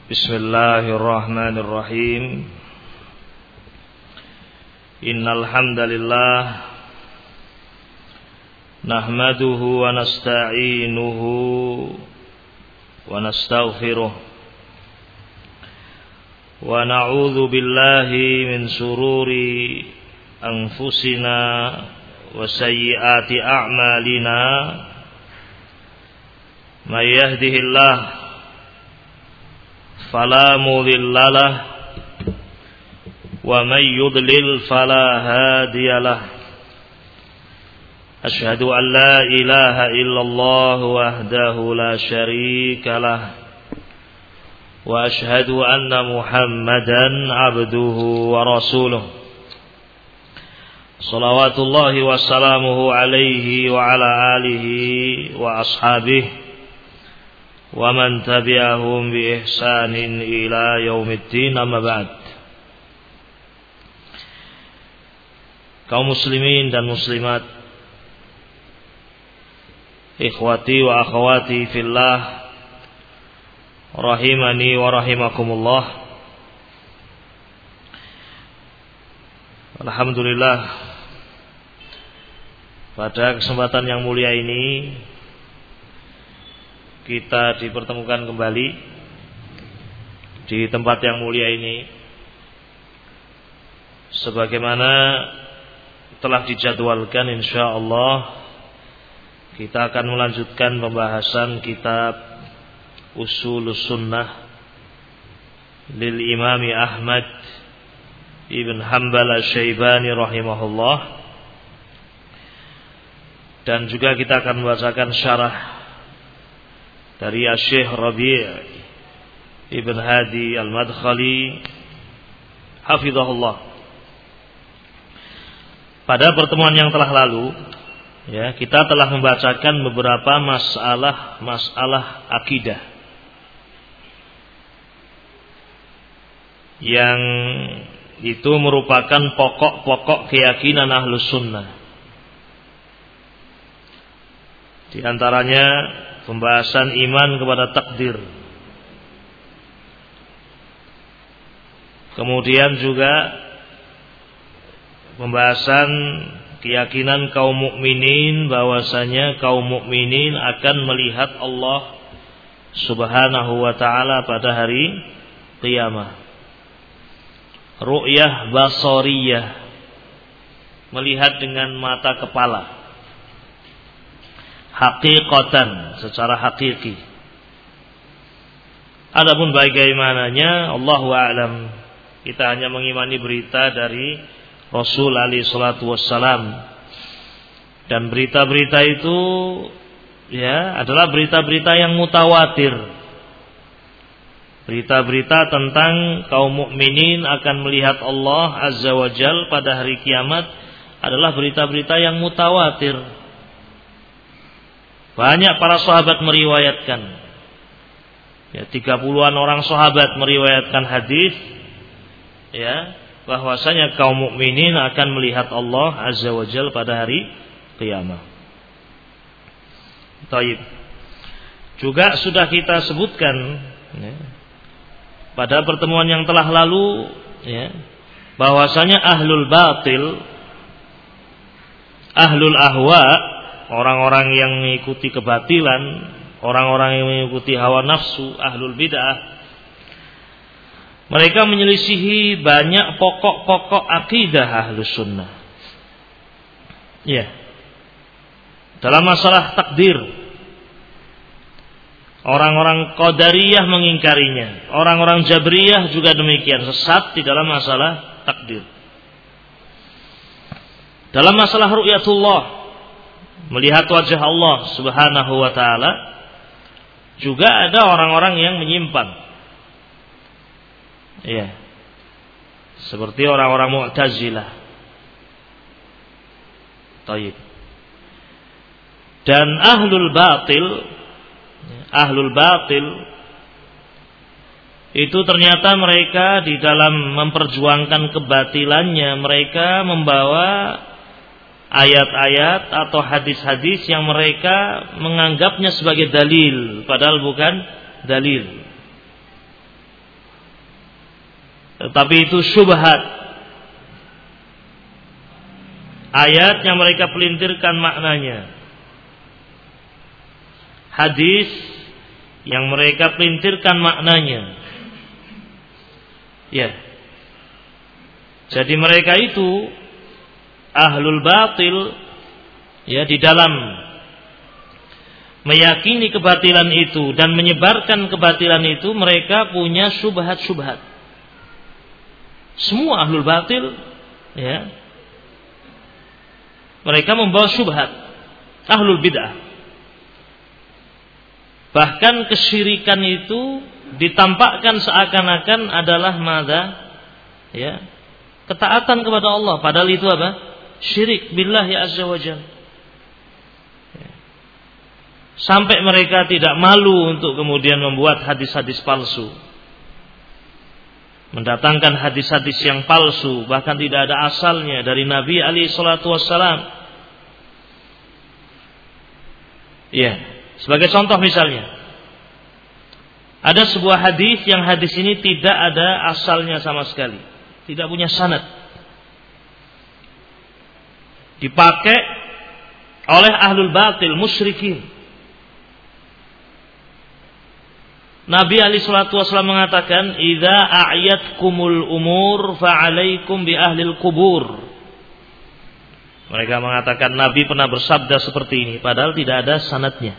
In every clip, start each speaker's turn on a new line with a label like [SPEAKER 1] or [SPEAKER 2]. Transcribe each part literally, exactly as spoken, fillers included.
[SPEAKER 1] Bismillahirrahmanirrahim. Innal hamdalillah nahmaduhu wa nasta'inuhu wa nastaghfiruh wa na'udzu billahi min sururi anfusina wa sayyiati a'malina. May yahdihillahu fala mudilla lahu wa may yudlil fala hadiya lahu. Asyhadu an la ilaha illallah wahdahu la syarika lahu wa asyhadu anna Muhammadan abduhu wa rasuluh. Shalawatullahi wa salamuhu alaihi wa ala alihi wa ashabihi wa man tabi'ahum bi ihsanin ila yaumiddin, amma ba'd. Kaum muslimin dan muslimat, ikhwati wa akhwati fillah, rahimani wa rahimakumullah. Alhamdulillah, pada kesempatan yang mulia ini kita dipertemukan kembali di tempat yang mulia ini, sebagaimana telah dijadwalkan. Insyaallah kita akan melanjutkan pembahasan kitab Ushulus Sunnah lil Imam Ahmad ibn Hanbal Asy-Syaibani rahimahullah, dan juga kita akan membacakan syarah dari Syekh Rabi' Ibn Hadi Al-Madkhali hafizahullah. Pada pertemuan yang telah lalu, ya, kita telah membacakan beberapa masalah-masalah akidah yang itu merupakan pokok-pokok keyakinan Ahlus Sunnah. Di antaranya pembahasan iman kepada takdir. Kemudian juga pembahasan keyakinan kaum mukminin bahwasanya kaum mukminin akan melihat Allah Subhanahu wa taala pada hari kiamat. Ru'yah basariyah, melihat dengan mata kepala. Hakikatan, secara hakiki. Adapun bagaimananya, Allahu a'lam. Kita hanya mengimani berita dari Rasul alaihi salatu wassalam, dan berita-berita itu ya adalah berita-berita yang mutawatir. Berita-berita tentang kaum mukminin akan melihat Allah azza wa jalla pada hari kiamat adalah berita-berita yang mutawatir. Banyak para sahabat meriwayatkan, ya, tiga puluhan orang sahabat meriwayatkan hadis, ya, bahwasanya kaum mukminin akan melihat Allah azza wa jalla pada hari kiamat. Taib. Juga sudah kita sebutkan, ya, pada pertemuan yang telah lalu, ya, bahwasanya ahlul batil, ahlul ahwa, orang-orang yang mengikuti kebatilan, orang-orang yang mengikuti hawa nafsu, ahlul bid'ah, mereka menyelisihi banyak pokok-pokok akidah Ahlus Sunnah. Ya. Dalam masalah takdir, orang-orang Qadariyah mengingkarinya, orang-orang Jabriyah juga demikian, sesat di dalam masalah takdir. Dalam masalah ru'yatullah, melihat wajah Allah Subhanahu wa taala, juga ada orang-orang yang menyimpan. Iya. Seperti orang-orang Mu'tazilah. Taib. Dan ahlul batil, ahlul batil itu ternyata mereka di dalam memperjuangkan kebatilannya, mereka membawa ayat-ayat atau hadis-hadis yang mereka menganggapnya sebagai dalil, padahal bukan dalil. tetapi itu syubhat. Ayat yang mereka pelintirkan maknanya. Hadis yang mereka pelintirkan maknanya. Ya. Jadi mereka itu ahlul batil, ya, di dalam meyakini kebatilan itu dan menyebarkan kebatilan itu mereka punya syubhat-syubhat. Semua ahlul batil, ya, mereka membawa syubhat. Ahlul bid'ah, bahkan kesyirikan itu ditampakkan seakan-akan adalah mada, ya, ketaatan kepada Allah, padahal itu apa? Syirik billahi azza wa jalla. Sampai mereka tidak malu untuk kemudian membuat hadis-hadis palsu, mendatangkan hadis-hadis yang palsu, bahkan tidak ada asalnya dari Nabi alaihi salatu wassalam. Ya, sebagai contoh misalnya, ada sebuah hadis yang hadis ini tidak ada asalnya sama sekali, tidak punya sanad, dipakai oleh ahlul batil, musyrikin. Nabi alaihi salatu wasallam mengatakan, "Idza a'yatkumul umur fa'alaikum bi ahlil kubur." Mereka mengatakan Nabi pernah bersabda seperti ini, padahal tidak ada sanadnya.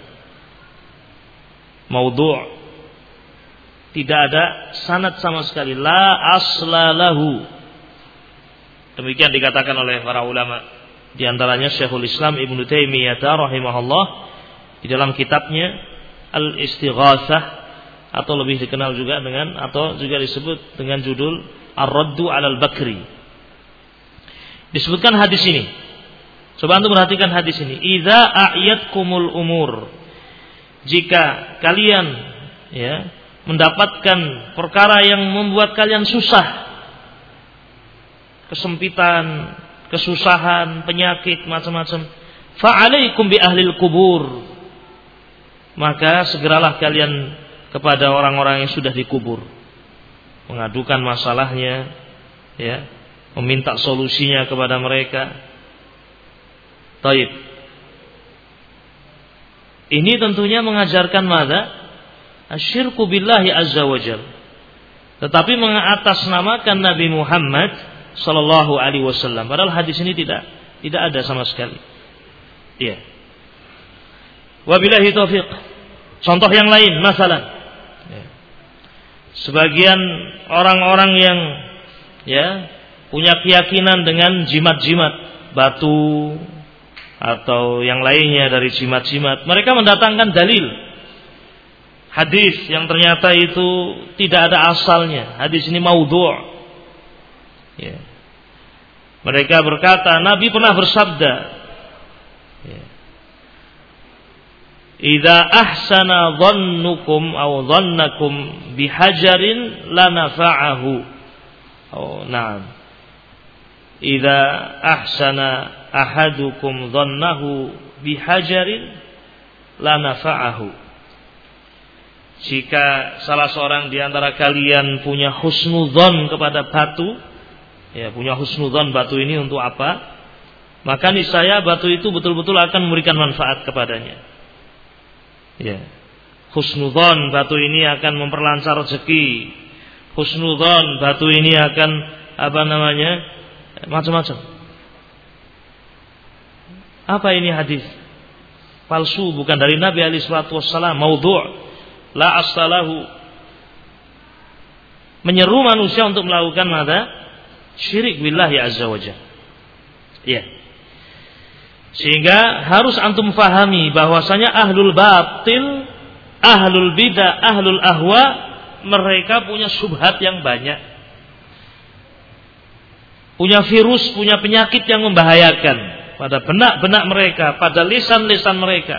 [SPEAKER 1] Maudhu', tidak ada sanad sama sekali, la asla lahu. Demikian dikatakan oleh para ulama, di antaranya Syekhul Islam Ibnu Taimiyah rahimahullah di dalam kitabnya Al-Istighatsah, atau lebih dikenal juga dengan, atau juga disebut dengan judul Ar-Raddu 'alal Bakri. Disebutkan hadis ini. Coba antum perhatikan hadis ini. Idza a'yatkumul umur. Jika kalian, ya, mendapatkan perkara yang membuat kalian susah, kesempitan, kesusahan, penyakit, macam-macam, fa'alaikum bi ahlil kubur. Maka segeralah kalian kepada orang-orang yang sudah dikubur, mengadukan masalahnya, ya, meminta solusinya kepada mereka. Taib. Ini tentunya mengajarkan mada? Asyirku billahi azza wa jalla. Tetapi mengatasnamakan Nabi Muhammad sallallahu alaihi wasallam. Padahal hadis ini tidak tidak ada sama sekali. Iya. Wabillahi taufiq. Contoh yang lain, masalah. Sebagian orang-orang yang, ya, punya keyakinan dengan jimat-jimat, batu atau yang lainnya dari jimat-jimat, mereka mendatangkan dalil hadis yang ternyata itu tidak ada asalnya. Hadis ini maudhu'. Ya. Mereka berkata Nabi pernah bersabda, ya, idza ahsana dhannukum aw dhannakum bihajarin lanafa'ahu. Oh, na'am. Idza ahsana ahadukum dhannahu bihajarin lanafa'ahu. Jika salah seorang di antara kalian punya husnudzon kepada batu, ya, punya husnudzon batu ini untuk apa? Maka niscaya batu itu betul-betul akan memberikan manfaat kepadanya. Ya, husnudzon batu ini akan memperlancar rezeki. Husnudzon batu ini akan apa namanya, macam-macam. Apa ini hadis? Palsu, bukan dari Nabi alaihi salatu wassalam, maudhu', la asalahu. Menyeru manusia untuk melakukan mada? Syirik billahi azza wa jalla. Ya. Sehingga harus antum fahami bahwasanya ahlul batil, ahlul bidah, ahlul ahwa, mereka punya syubhat yang banyak. Punya virus, punya penyakit yang membahayakan pada benak-benak mereka, pada lisan-lisan mereka.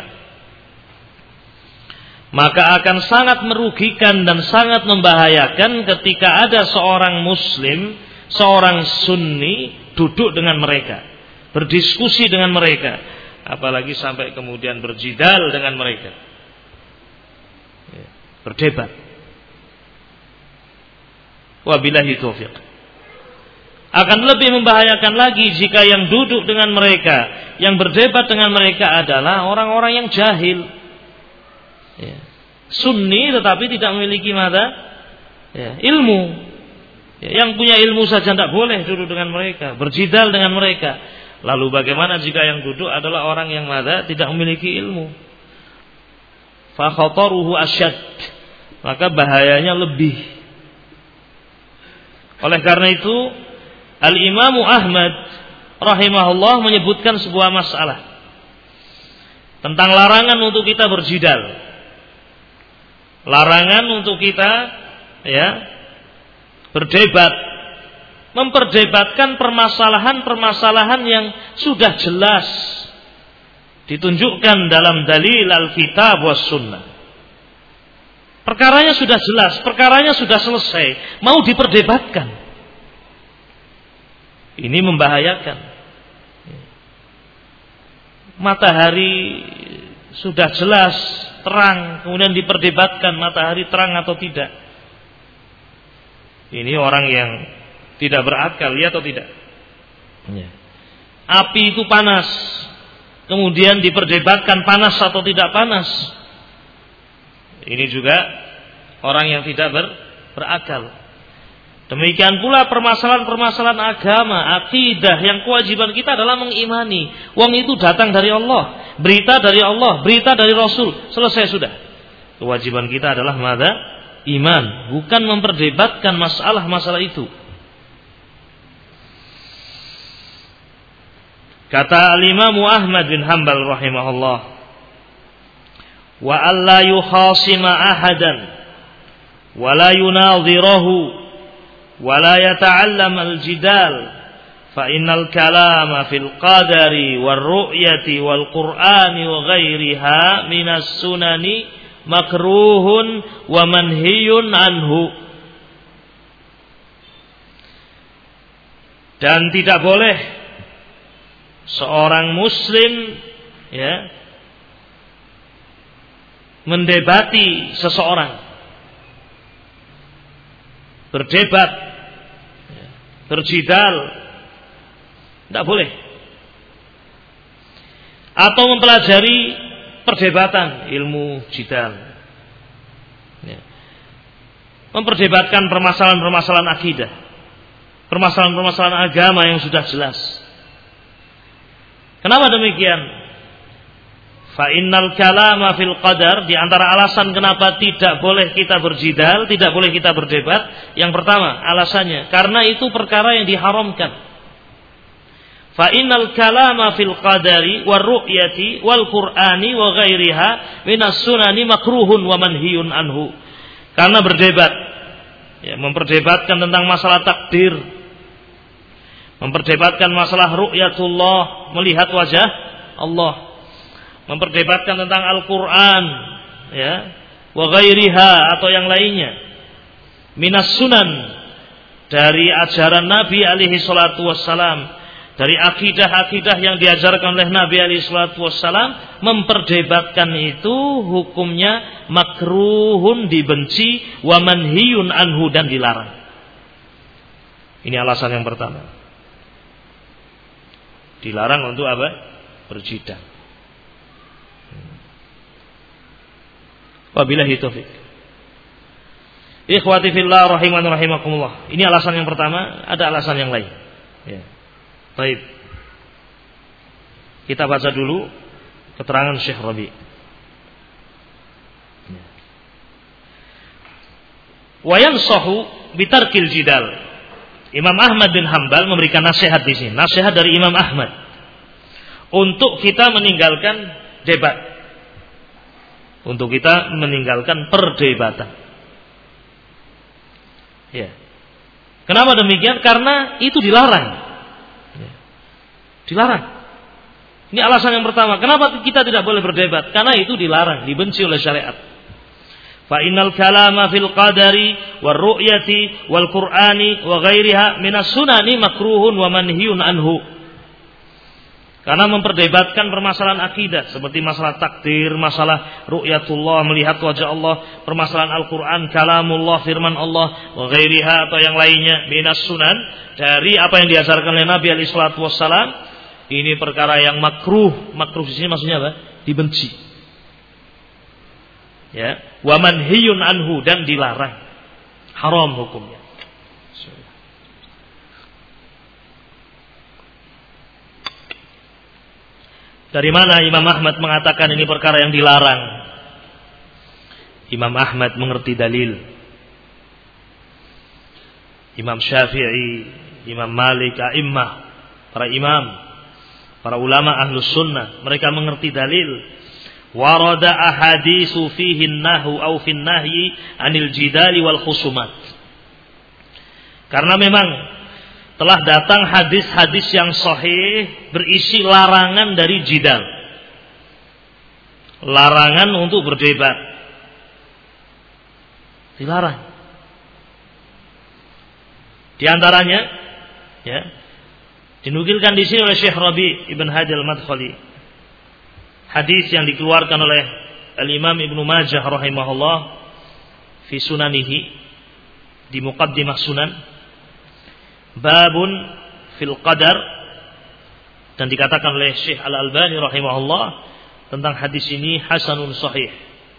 [SPEAKER 1] Maka akan sangat merugikan dan sangat membahayakan ketika ada seorang muslim, seorang sunni duduk dengan mereka, berdiskusi dengan mereka, apalagi sampai kemudian berjidal dengan mereka, berdebat. Wabillahi taufiq. Akan lebih membahayakan lagi jika yang duduk dengan mereka, yang berdebat dengan mereka adalah orang-orang yang jahil. Ya. Sunni tetapi tidak memiliki mata ya, ilmu. Ya, yang punya ilmu saja tidak boleh duduk dengan mereka, berjidal dengan mereka. Lalu bagaimana jika yang duduk adalah orang yang mata tidak memiliki ilmu? Fa khataruhu asyad. Maka bahayanya lebih. Oleh karena itu Al-Imam Ahmad rahimahullah menyebutkan sebuah masalah tentang larangan untuk kita berjidal. Larangan untuk kita ya berdebat, memperdebatkan permasalahan-permasalahan yang sudah jelas ditunjukkan dalam dalil Alkitab was Sunnah. Perkaranya sudah jelas, perkaranya sudah selesai, mau diperdebatkan. Ini membahayakan. Matahari sudah jelas, terang, kemudian diperdebatkan matahari terang atau tidak. Ini orang yang tidak berakal, ya atau tidak? Ya. Api itu panas, kemudian diperdebatkan panas atau tidak panas. Ini juga orang yang tidak ber, berakal. Demikian pula permasalahan-permasalahan agama, akidah, yang kewajiban kita adalah mengimani. Wong itu datang dari Allah, berita dari Allah, berita dari Rasul, selesai sudah. Kewajiban kita adalah mada? Iman, bukan memperdebatkan masalah-masalah itu. Kata Al-Imam Ahmad bin Hanbal rahimahullah, wa alla yukhasima ahadan wa la yunadhirahu wa la yata'allam al-jidal fa innal kalama fil qadari war ru'yati wal qur'ani wa ghairiha minas sunani makruhun wa manhiyun anhu. Dan tidak boleh seorang muslim ya mendebati seseorang, berdebat, berjidal, tidak boleh. Atau mempelajari perdebatan, ilmu jidal, ya. Memperdebatkan permasalahan-permasalahan akidah, permasalahan-permasalahan agama yang sudah jelas. Kenapa demikian? Fa innal kalama fil qadar, di antara alasan kenapa tidak boleh kita berjidal, tidak boleh kita berdebat, yang pertama alasannya karena itu perkara yang diharamkan. Fa innal kalama fil qadari war ru'yati wal qur'ani wa ghairiha minas sunani makruhun wa manhiyun anhu. Karena berdebat, ya, memperdebatkan tentang masalah takdir, memperdebatkan masalah ru'yatullah, melihat wajah Allah, memperdebatkan tentang Al-Quran, ya, wa ghairiha atau yang lainnya, minas sunan, dari ajaran Nabi alaihi salatu wassalam, dari akidah-akidah yang diajarkan oleh Nabi alaihi salatu wassalam, memperdebatkan itu hukumnya makruhun, dibenci, wa manhiyun anhu, dan dilarang. Ini alasan yang pertama. Dilarang untuk apa? Berjidal. Wabillahi taufik. Ikhwati fillah rahiman rahimakumullah. Ini alasan yang pertama, ada alasan yang lain. Ya. Baik. Kita baca dulu keterangan Syekh Rabi. Ya. Wa yansahu bitarkil jidal. Imam Ahmad bin Hanbal memberikan nasihat di sini, nasihat dari Imam Ahmad untuk kita meninggalkan debat. Untuk kita meninggalkan perdebatan. Ya. Kenapa demikian? Karena itu dilarang. Ya. Dilarang. Ini alasan yang pertama. Kenapa kita tidak boleh berdebat? Karena itu dilarang, dibenci oleh syariat. Fa innal kalama fil qadari war ru'yati wal qur'ani wa ghairiha minas sunani makruhun wa manhiyun anhu. Karena memperdebatkan permasalahan akidah seperti masalah takdir, masalah ru'yatullah, melihat wajah Allah, permasalahan Al-Qur'an, kalamullah, firman Allah, wa ghairiha atau yang lainnya minas sunan dari apa yang diajarkan oleh Nabi alaihi salatu wassalam, ini perkara yang makruh. Makruh di sini maksudnya apa? Dibenci. Ya, wa manhiyun anhu, dan dilarang. Haram hukumnya. Dari mana Imam Ahmad mengatakan ini perkara yang dilarang? Imam Ahmad mengerti dalil. Imam Syafi'i, Imam Malik, a'immah, para imam, para ulama ahlus sunnah, mereka mengerti dalil. Warada ahaditsu fihi an-nahyu aw fi an-nahyi 'anil jidali wal khusumat. Karena memang telah datang hadis-hadis yang sahih berisi larangan dari jidal, larangan untuk berdebat, dilarang. Di antaranya, ya, dinukilkan di sini oleh Syekh Rabi' Ibn Hadi Al-Madkhali, hadis yang dikeluarkan oleh Al-Imam Ibnu Majah rahimahullah fi sunanihi, di muqaddimah sunan, babun fil qadar, dan dikatakan oleh Syekh Al-Albani rahimahullah tentang hadis ini hasanun sahih.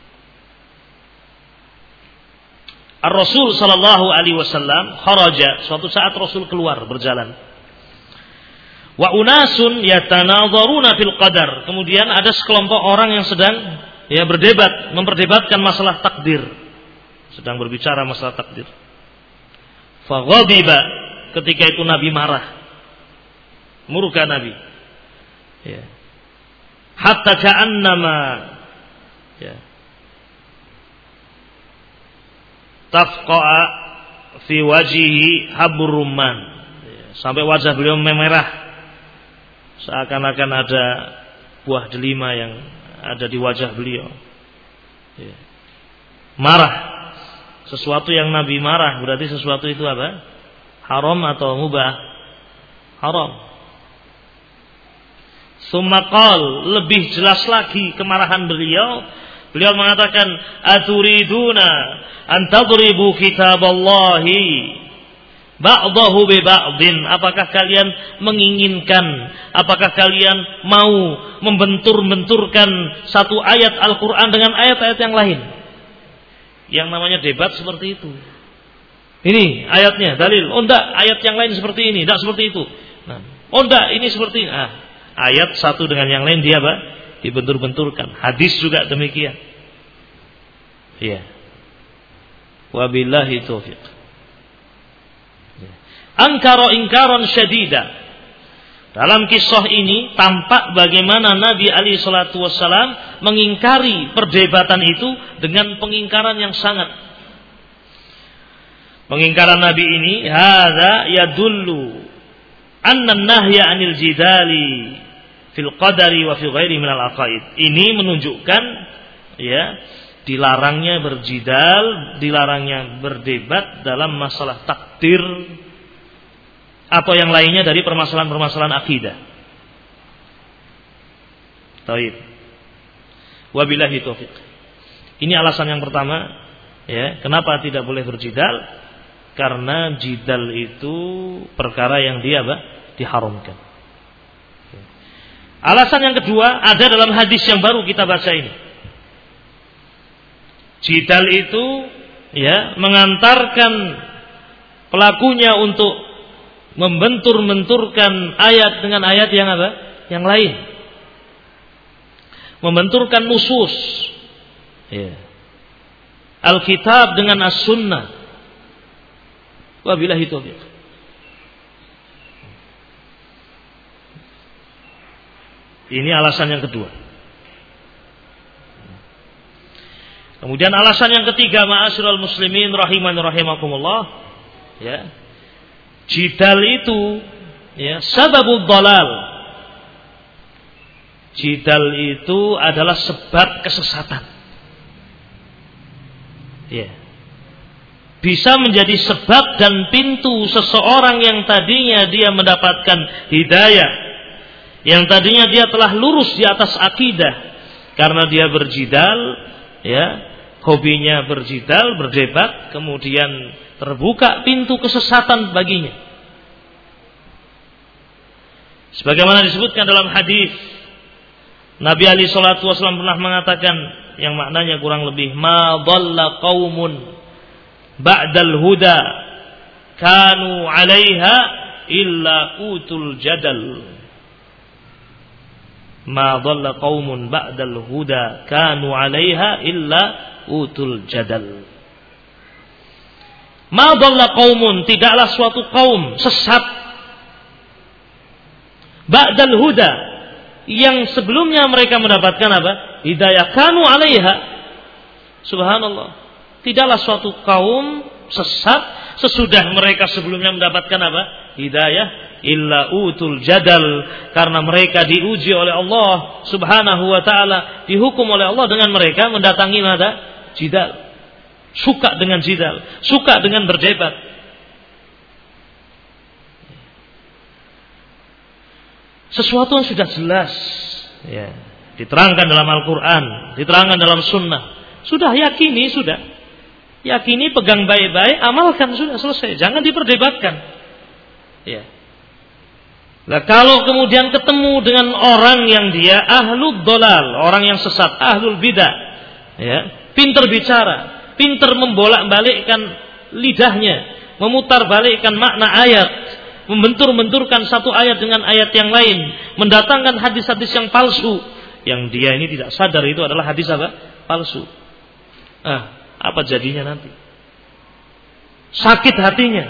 [SPEAKER 1] Ar-Rasul sallallahu alaihi wasallam kharaja, suatu saat Rasul keluar berjalan. Wa unasun yatanadharuna fil qadar, kemudian ada sekelompok orang yang sedang ya berdebat, memperdebatkan masalah takdir, sedang berbicara masalah takdir. Fa ghadiba, ketika itu Nabi marah, murka Nabi, ya. Hatta ka'annama, ya, tafqa'a fi wajhihi habur rumman, ya, sampai wajah beliau memerah, seakan-akan ada buah delima yang ada di wajah beliau, ya. Marah, sesuatu yang Nabi marah berarti sesuatu itu apa? Haram atau mubah? Haram. Summa qal, lebih jelas lagi kemarahan beliau. Beliau mengatakan, aturiduna an tadribu kitaballahi ba'dahu bi ba'din. Apakah kalian menginginkan, apakah kalian mau membentur-benturkan satu ayat Al-Qur'an dengan ayat-ayat yang lain? Yang namanya debat seperti itu. Ini ayatnya, dalil. Oh enggak, ayat yang lain seperti ini, enggak seperti itu. Nah, oh enggak, ini seperti ini. Ah, ayat satu dengan yang lain dia apa? Dibentur-benturkan. Hadis juga demikian. Iya. Wabillahi taufiq. Ya. Ankara ingkaran syadida. Dalam kisah ini tampak bagaimana Nabi alaihi salatu wassalam mengingkari perdebatan itu dengan pengingkaran yang sangat. Pengingkaran Nabi ini hadza yadullu anna an-nahya 'anil jidali fil qadari wa fi ghairi minal aqaid. Ini menunjukkan ya dilarangnya berjidal, dilarangnya berdebat dalam masalah takdir atau yang lainnya dari permasalahan-permasalahan akidah. Taib. Wabillahi taufiq. Ini alasan yang pertama, ya, kenapa tidak boleh berjidal? Karena jidal itu perkara yang dia apa? Diharamkan. Alasan yang kedua ada dalam hadis yang baru kita baca ini. Jidal itu ya mengantarkan pelakunya untuk membentur-benturkan ayat dengan ayat yang apa? Yang lain. Membenturkan nusus. Ya. Alkitab dengan as-sunnah. Wabillahi taufiq. Ini alasan yang kedua. Kemudian alasan yang ketiga, ma'asyiral muslimin rahiman rahimakumullah, ya. Jidal itu ya sababud dhalal. Jidal itu adalah sebab kesesatan. Ya. Bisa menjadi sebab dan pintu seseorang yang tadinya dia mendapatkan hidayah, Yang tadinya dia telah lurus di atas akidah karena dia berjidal, ya, hobinya berjidal, berdebat, kemudian terbuka pintu kesesatan baginya. Sebagaimana disebutkan dalam hadis, Nabi alaihi salatu wasallam pernah mengatakan yang maknanya kurang lebih, ma dhalla qaumun ba'dal huda kanu 'alaiha illa utul jadal. Ma dhalla qaumun ba'dal huda kanu 'alaiha illa utul jadal. Ma dhalla qaumun, tidaklah suatu kaum sesat ba'dal huda, yang sebelumnya mereka mendapatkan apa? Hidayah, kanu 'alaiha. Subhanallah. Tidaklah suatu kaum sesat sesudah mereka sebelumnya mendapatkan apa? Hidayah, illa utul jadal, karena mereka diuji oleh Allah Subhanahu wa taala, dihukum oleh Allah dengan mereka mendatangi nada jidal. Suka dengan jidal, suka dengan berdebat. Sesuatu yang sudah jelas, ya, diterangkan dalam Al-Quran, diterangkan dalam Sunnah, sudah yakini, sudah yakini, pegang baik-baik, amalkan, sudah selesai, jangan diperdebatkan. Ya. Nah, kalau kemudian ketemu dengan orang yang dia ahlul dolal, orang yang sesat, ahlul bidah, ya, pintar bicara, pintar membolak-balikkan lidahnya, memutar-balikkan makna ayat, membentur-benturkan satu ayat dengan ayat yang lain, mendatangkan hadis-hadis yang palsu, yang dia ini tidak sadar itu adalah hadis apa? Palsu. Ah, apa jadinya nanti? Sakit hatinya.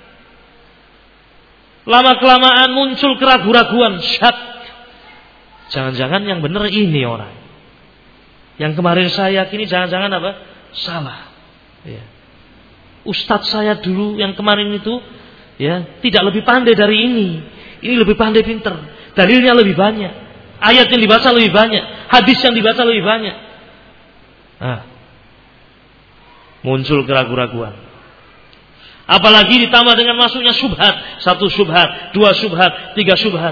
[SPEAKER 1] Lama-kelamaan muncul keraguan-raguan, syak. Jangan-jangan yang benar ini orang. Yang kemarin saya yakini jangan-jangan apa? Salah. Ya. Ustadz saya dulu yang kemarin itu, ya, tidak lebih pandai dari ini. Ini lebih pandai, pinter. Dalilnya lebih banyak. Ayat yang dibaca lebih banyak. Hadis yang dibaca lebih banyak. Nah, muncul keraguan-raguan. Apalagi ditambah dengan masuknya syubhat. Satu syubhat, dua syubhat, tiga syubhat.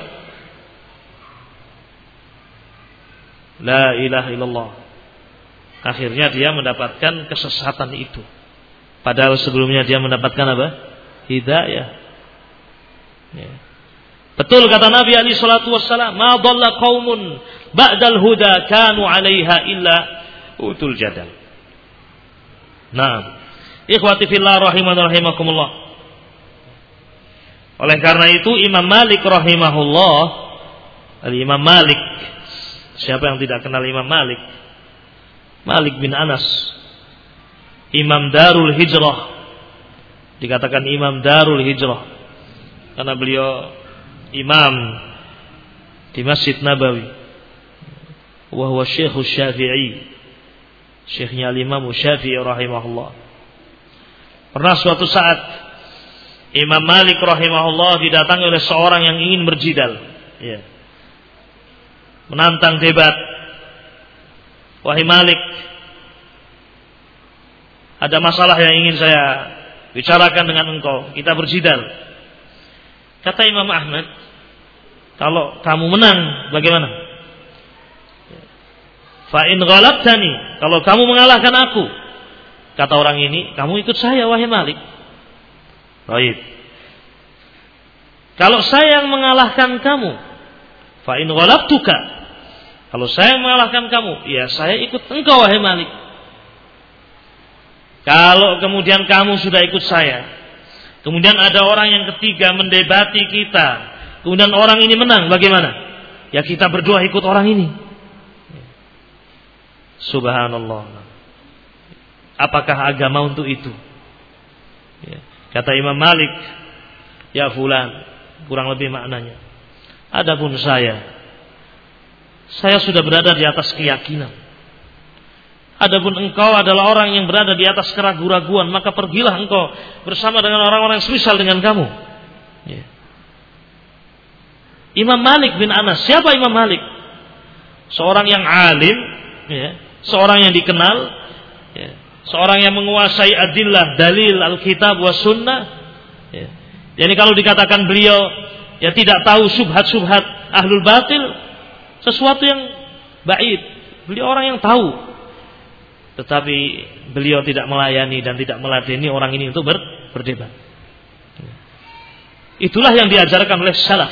[SPEAKER 1] La ilaha illallah. Akhirnya dia mendapatkan kesesatan itu. Padahal sebelumnya dia mendapatkan apa? Hidayah. Ya. Betul kata Nabi alaihi salatu wassalam, ma dhalla qaumun ba'dal huda kanu 'alaiha illa utul jadal. Nah, ikhwati fillah rahimana rahimakumullah. Oleh karena itu Imam Malik rahimahullah, Imam Malik, siapa yang tidak kenal Imam Malik? Malik bin Anas, Imam Darul Hijrah. Dikatakan Imam Darul Hijrah karena beliau imam di Masjid Nabawi. Wa huwa Syekh Syafi'i. Syekhnya Imam Syafi'i rahimahullah. Pernah suatu saat Imam Malik rahimahullah didatangi oleh seorang yang ingin berjidal, ya, menantang debat. Wahai Malik, ada masalah yang ingin saya bicarakan dengan engkau, kita berjidal. Kata Imam Ahmad, kalau kamu menang bagaimana? Fa in ghalabtani, kalau kamu mengalahkan aku, kata orang ini, kamu ikut saya wahai Malik. Baik. Kalau saya yang mengalahkan kamu, fa in ghalabtuka, kalau saya yang mengalahkan kamu, ya saya ikut engkau wahai Malik. Kalau kemudian kamu sudah ikut saya, kemudian ada orang yang ketiga mendebati kita, kemudian orang ini menang, bagaimana? Ya kita berdua ikut orang ini. Subhanallah. Apakah agama untuk itu? Kata Imam Malik, ya fulan, kurang lebih maknanya, adapun saya, saya sudah berada di atas keyakinan. Adapun engkau adalah orang yang berada di atas keraguan-raguan, maka pergilah engkau bersama dengan orang-orang yang semisal dengan kamu. Ya. Imam Malik bin Anas, siapa Imam Malik? Seorang yang alim, ya, seorang yang dikenal, ya, seorang yang menguasai adillah, dalil, Alkitab wa sunnah. Ya. Jadi kalau dikatakan beliau ya tidak tahu subhat-subhat, ahlul batil sesuatu yang ba'id. Beliau orang yang tahu, tetapi beliau tidak melayani dan tidak meladeni orang ini untuk ber, berdebat. Itulah yang diajarkan oleh salaf.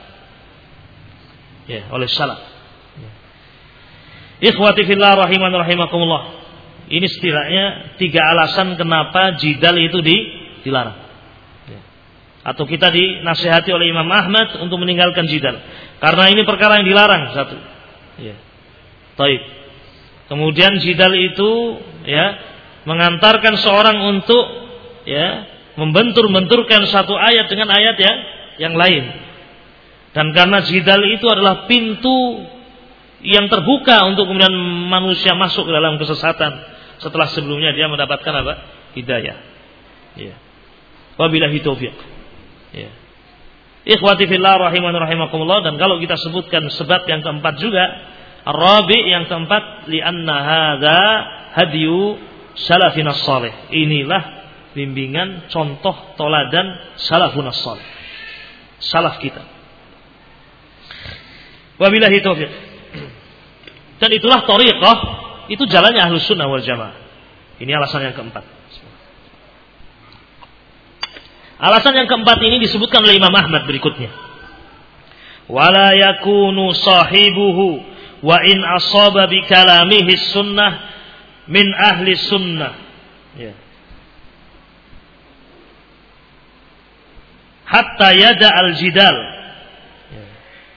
[SPEAKER 1] Ya, oleh salaf. Ya. Ikhwati fillah rahiman rahimakumullah. Ini setidaknya tiga alasan kenapa jidal itu di, dilarang. Ya. Atau kita dinasihati oleh Imam Ahmad untuk meninggalkan jidal. Karena ini perkara yang dilarang satu. Ya. Taib. Kemudian jidal itu ya mengantarkan seorang untuk ya membentur-benturkan satu ayat dengan ayat yang yang lain. Dan karena jidal itu adalah pintu yang terbuka untuk kemudian manusia masuk ke dalam kesesatan setelah sebelumnya dia mendapatkan apa? Hidayah. Ya. Wabillahi taufiq. Ya. Ikhwati fillah rahiman rahimakumullah, dan kalau kita sebutkan sebab yang keempat juga, ar-rabi yang keempat, li'anna hadza hadyu salafin as-salih. Inilah bimbingan, contoh, toladan salafun as-salih. Salaf kita. Wabillahi taufiq. Dan itulah thariqah, itu jalannya Ahlus Sunnah wal Jamaah. Ini alasan yang keempat. Alasan yang keempat ini disebutkan oleh Imam Ahmad berikutnya. Wala yakunu sahibuhu wa in asaba bi kalamihi sunnah min ahli sunnah. Ya. Hatta yada al-jidal. Ya.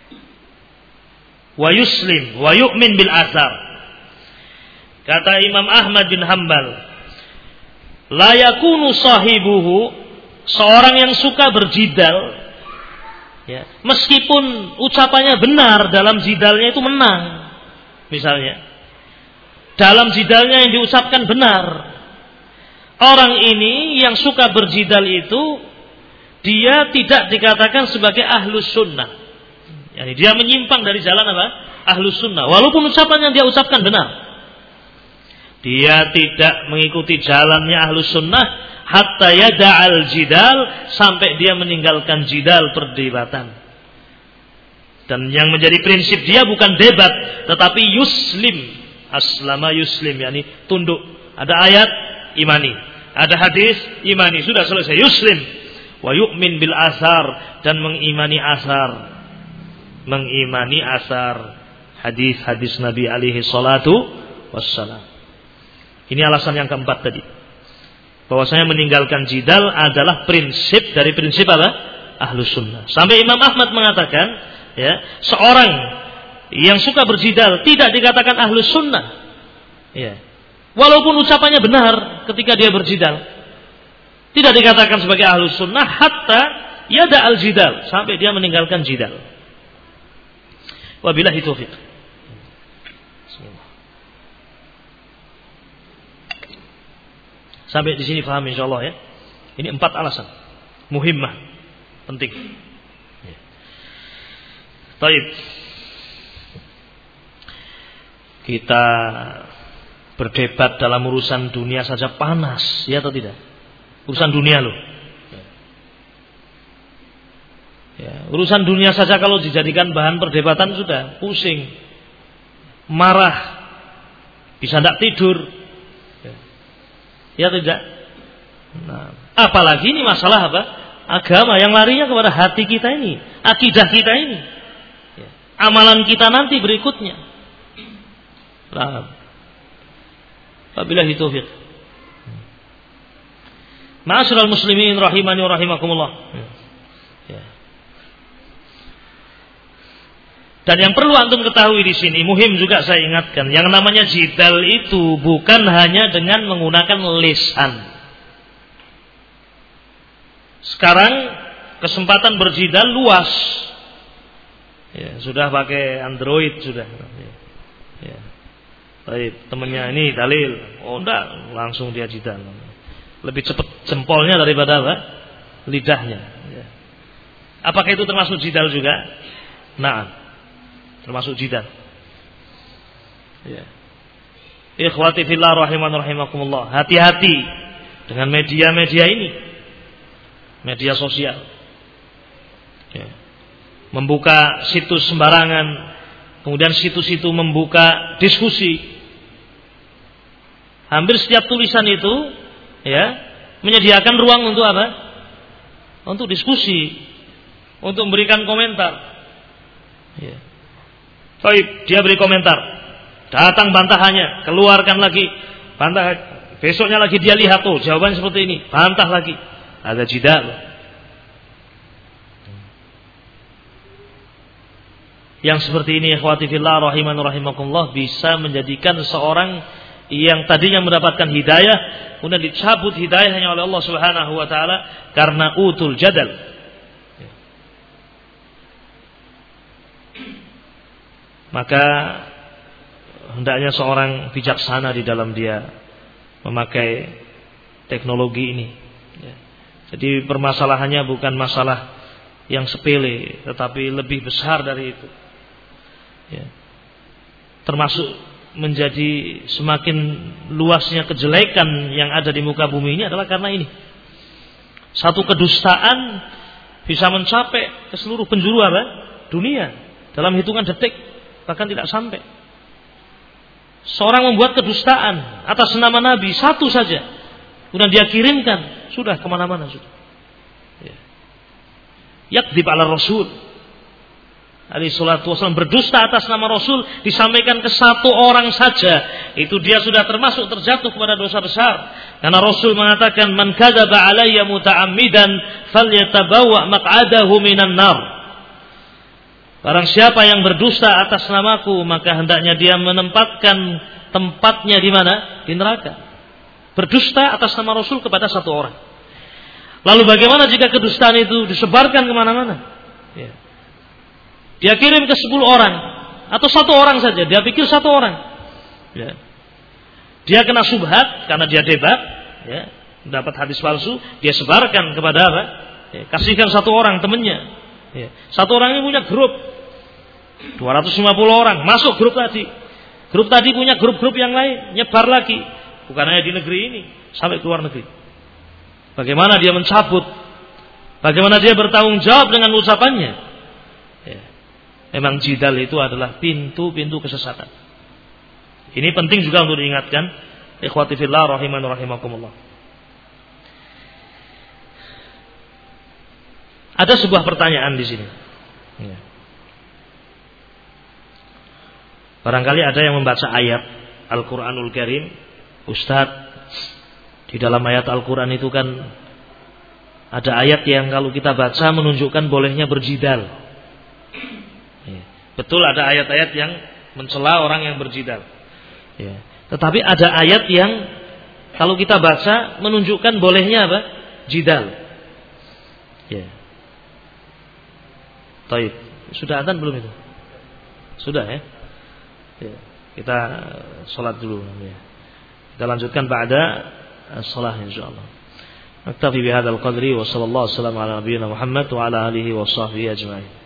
[SPEAKER 1] Wa yuslim wa yu'min bil athar. Kata Imam Ahmad bin Hanbal, la yakunu sahibuhu, seorang yang suka berjidal, ya, meskipun ucapannya benar dalam jidalnya itu menang, misalnya dalam jidalnya yang diucapkan benar, orang ini yang suka berjidal itu dia tidak dikatakan sebagai ahlus sunnah, yani dia menyimpang dari jalan apa? Ahlus sunnah, walaupun ucapan yang dia ucapkan benar. Dia tidak mengikuti jalannya Ahlus Sunnah hatta yada'al jidal, sampai dia meninggalkan jidal, perdebatan. Dan yang menjadi prinsip dia bukan debat, tetapi yuslim. Aslama yuslim, yakni tunduk. Ada ayat, imani. Ada hadis, imani. Sudah selesai, yuslim. Wa yu'min bil asar, dan mengimani asar. Mengimani asar hadis-hadis Nabi alaihi salatu wassalam. Ini alasan yang keempat tadi. Bahwasanya meninggalkan jidal adalah prinsip dari prinsip apa? Ahlus Sunnah. Sampai Imam Ahmad mengatakan, ya, seorang yang suka berjidal tidak dikatakan Ahlus Sunnah. Ya. Walaupun ucapannya benar ketika dia berjidal, tidak dikatakan sebagai Ahlus Sunnah hatta yada al-jidal, sampai dia meninggalkan jidal. Wabillahi taufiq. Sampai di sini paham insyaallah ya. Ini empat alasan muhimmah, penting. Ya. Baik. Kita berdebat dalam urusan dunia saja panas, ya atau tidak? Urusan dunia loh. Ya, urusan dunia saja kalau dijadikan bahan perdebatan sudah pusing, marah, bisa tidak tidur. Ya tidak. Nah, apalagi ini masalah apa? Agama yang larinya kepada hati kita ini, akidah kita ini, ya, amalan kita nanti berikutnya. Nah, wabillahi taufiq. Ma'asyiral muslimin rahimani wa rahimakumullah. Ya. Dan yang perlu antum ketahui di sini, muhim juga saya ingatkan, yang namanya jidal itu bukan hanya dengan menggunakan lisan. Sekarang kesempatan berjidal luas. Ya, sudah pakai Android sudah. Ya. Ya. Baik, temannya ini dalil. Oh enggak, langsung dia jidal. Lebih cepat jempolnya daripada apa? Lidahnya. Ya. Apakah itu termasuk jidal juga? Nah, termasuk jidal. Ya. Ikhwati fillah rahiman rahimakumullah. Hati-hati dengan media-media ini. Media sosial. Ya. membuka situs sembarangan, kemudian situs itu membuka diskusi. Hampir setiap tulisan itu ya menyediakan ruang untuk apa? Untuk diskusi, untuk memberikan komentar. Ya. Baik, dia beri komentar. Datang bantahannya, keluarkan lagi bantah. Besoknya lagi dia lihat tuh jawaban seperti ini, bantah lagi. Ada jidal. Yang seperti ini ikhwati fillah rahiman rahimakumullah bisa menjadikan seorang yang tadinya mendapatkan hidayah kemudian dicabut hidayahnya oleh Allah Subhanahu wa taala karena utul jadal. Maka hendaknya seorang bijaksana di dalam dia memakai teknologi ini. Jadi permasalahannya bukan masalah yang sepele, tetapi lebih besar dari itu. Ya. Termasuk menjadi semakin luasnya kejelekan yang ada di muka bumi ini adalah karena ini. Satu kedustaan bisa mencapai ke seluruh penjuru apa? Dunia dalam hitungan detik, bahkan tidak sampai. Seorang membuat kedustaan atas nama Nabi satu saja, kemudian dia kirimkan, sudah kemana-mana sudah. Ya. Yakdzib ala Rasul alaihi salatu wasallam, berdusta atas nama Rasul disampaikan ke satu orang saja, itu dia sudah termasuk terjatuh kepada dosa besar. Karena Rasul mengatakan man kadzaba alayya muta'ammidan falyatabawa maq'adahu minan nar. Barang siapa yang berdusta atas namaku maka hendaknya dia menempatkan tempatnya di mana? Di neraka. Berdusta atas nama Rasul kepada satu orang. Lalu bagaimana jika kedustaan itu disebarkan kemana-mana? Ya. Dia kirim ke sepuluh orang atau satu orang saja, dia pikir satu orang. Ya. Dia kena subhat karena dia debat, ya, mendapat hadis palsu, dia sebarkan kepada apa? Ya, kasihkan satu orang temannya. Ya. Satu orang ini punya grup dua ratus lima puluh orang, masuk grup tadi. Grup tadi punya grup-grup yang lain, nyebar lagi. Bukan hanya di negeri ini, sampai ke luar negeri. Bagaimana dia mencabut? Bagaimana dia bertanggung jawab dengan ucapannya? Ya. Memang jidal itu adalah pintu-pintu kesesatan. Ini penting juga untuk diingatkan. Ikhwati fillah rahiman rahimakumullah. Ada sebuah pertanyaan di sini. Ya. Barangkali ada yang membaca ayat Al-Quranul Karim, Ustaz, di dalam ayat Al-Quran itu kan ada ayat yang kalau kita baca menunjukkan bolehnya berjidal. Ya. Betul, ada ayat-ayat yang mencela orang yang berjidal. Ya. Tetapi ada ayat yang kalau kita baca menunjukkan bolehnya apa? Jidal. Ya. Taib. Sudah adzan belum itu? Sudah ya? Ya. Kita sholat dulu ya. Kita lanjutkan ba'da as-salah insyaallah. Naktafi bihadzal qadri wa sallallahu alaihi wasallam ala nabiyyina Muhammad wa ala alihi wa sahbihi ajma'in.